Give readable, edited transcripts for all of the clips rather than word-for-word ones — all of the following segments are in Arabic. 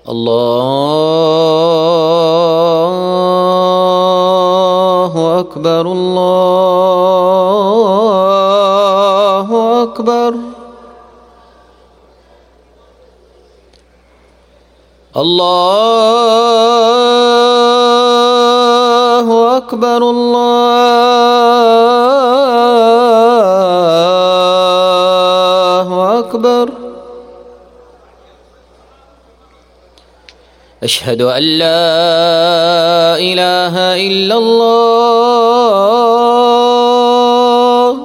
الله أكبر الله أكبر الله أكبر الله أكبر. أشهد أن لا إله إلا الله.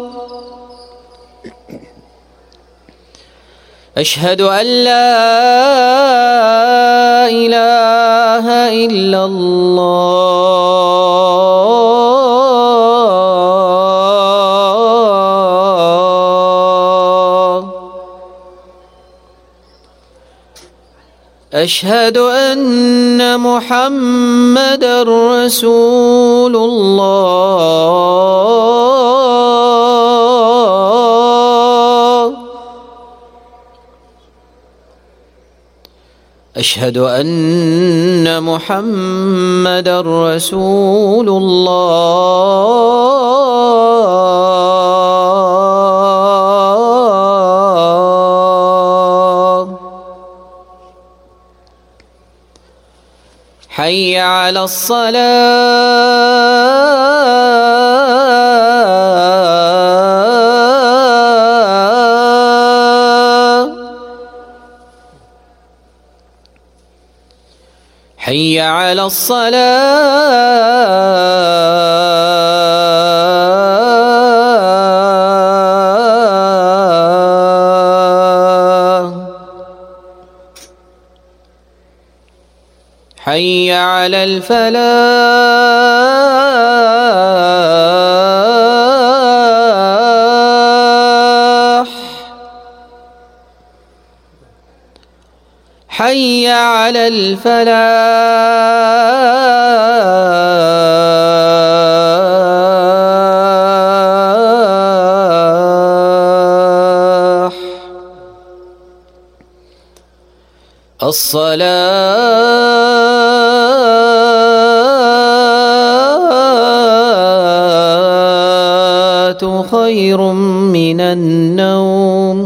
أشهد أن لا إله إلا الله. أشهد أن محمدًا رسول الله. أشهد أن محمدًا رسول الله. حي على الصلاة. حي على الصلاة. حي على الفلاح. حي على الفلاح. الصلاة خير من النوم.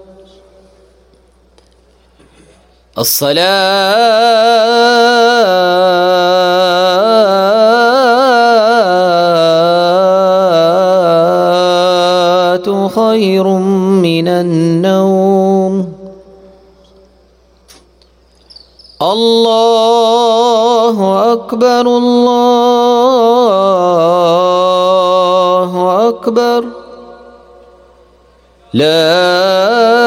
الصلاة خير من النوم. الله أكبر الله أكبر. لا